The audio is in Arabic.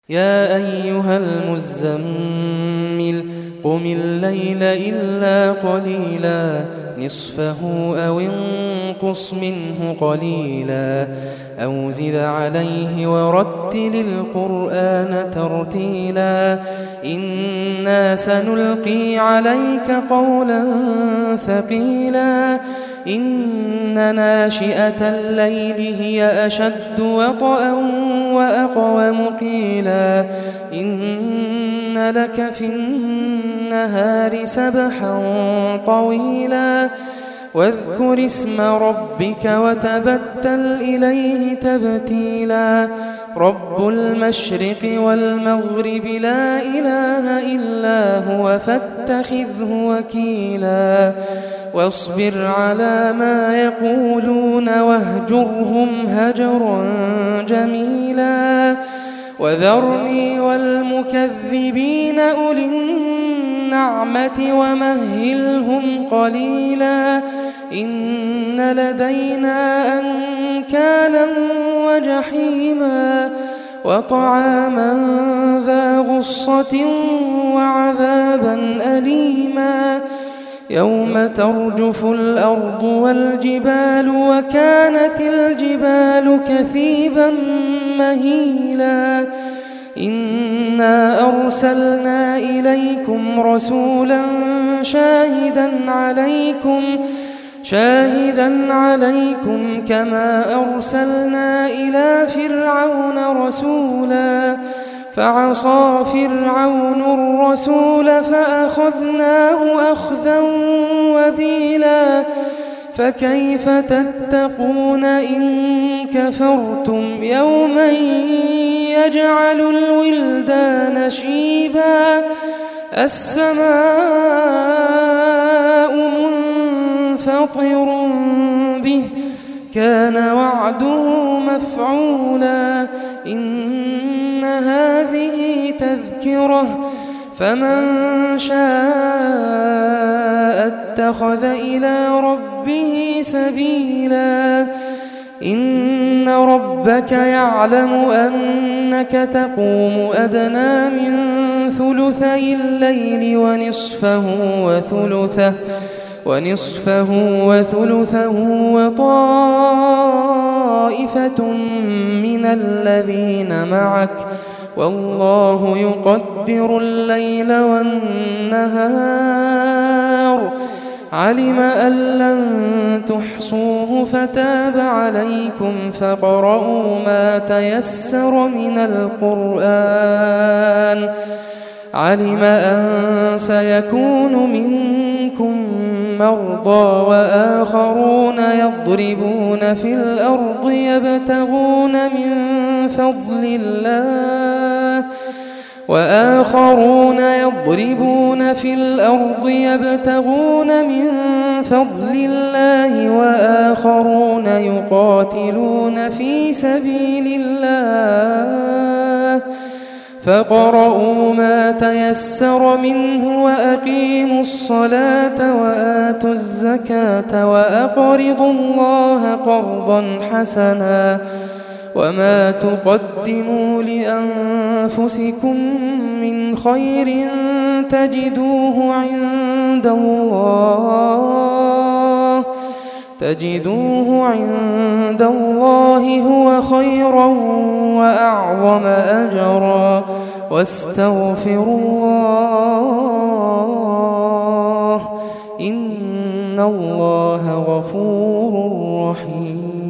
يا أيها المزمل قم الليل إلا قليلا نصفه أو انقص منه قليلا أو زد عليه ورتل القرآن ترتيلا إنا سنلقي عليك قولا ثقيلا إن ناشئة الليل هي أشد وطئا وأقوم قيلا إن لك في النهار سبحا طويلا واذكر اسم ربك وتبتل إليه تبتيلا رب المشرق والمغرب لا إله إلا هو فاتخذه وكيلا واصبر على ما يقولون واهجرهم هجرا جميلا وذرني والمكذبين أولي النعمة ومهلهم قليلا إن لدينا أنكالا وجحيما وطعاما ذا غصة وعذابا أليما يوم ترجف الأرض والجبال وكانت الجبال كثيبا مهيلا إنا أرسلنا إليكم رسولا شاهدا عليكم كما أرسلنا إلى فرعون رسولا فعصى فرعون الرسول فأخذناه أخذا وبيلا فكيف تتقون إن كفرتم يوما يجعل الولدان شيبا السماء منفطر به كان وعده مفعولا إن هذه تذكرة فمن شاء اتخذ إلى ربه سبيلا إن ربك يعلم أنك تقوم أدنى من ثلثي الليل ونصفه وثلثه وطائفة من الذين معك والله يقدر الليل والنهار علم أن لن تحصوه فتاب عليكم فاقرؤوا ما تيسر من القرآن علم أن سيكون منكم مرضى وآخرون يضربون في الأرض يبتغون من فضل الله وآخرون يقاتلون في سبيل الله فاقرؤوا ما تيسر منه وأقيموا الصلاة وآتوا الزكاة وأقرضوا الله قرضا حسنا وما تقدموا لأنفسكم من خير تجدوه عند الله هو خيرا وأعظم أجرا واستغفروا الله إن الله غفور رحيم.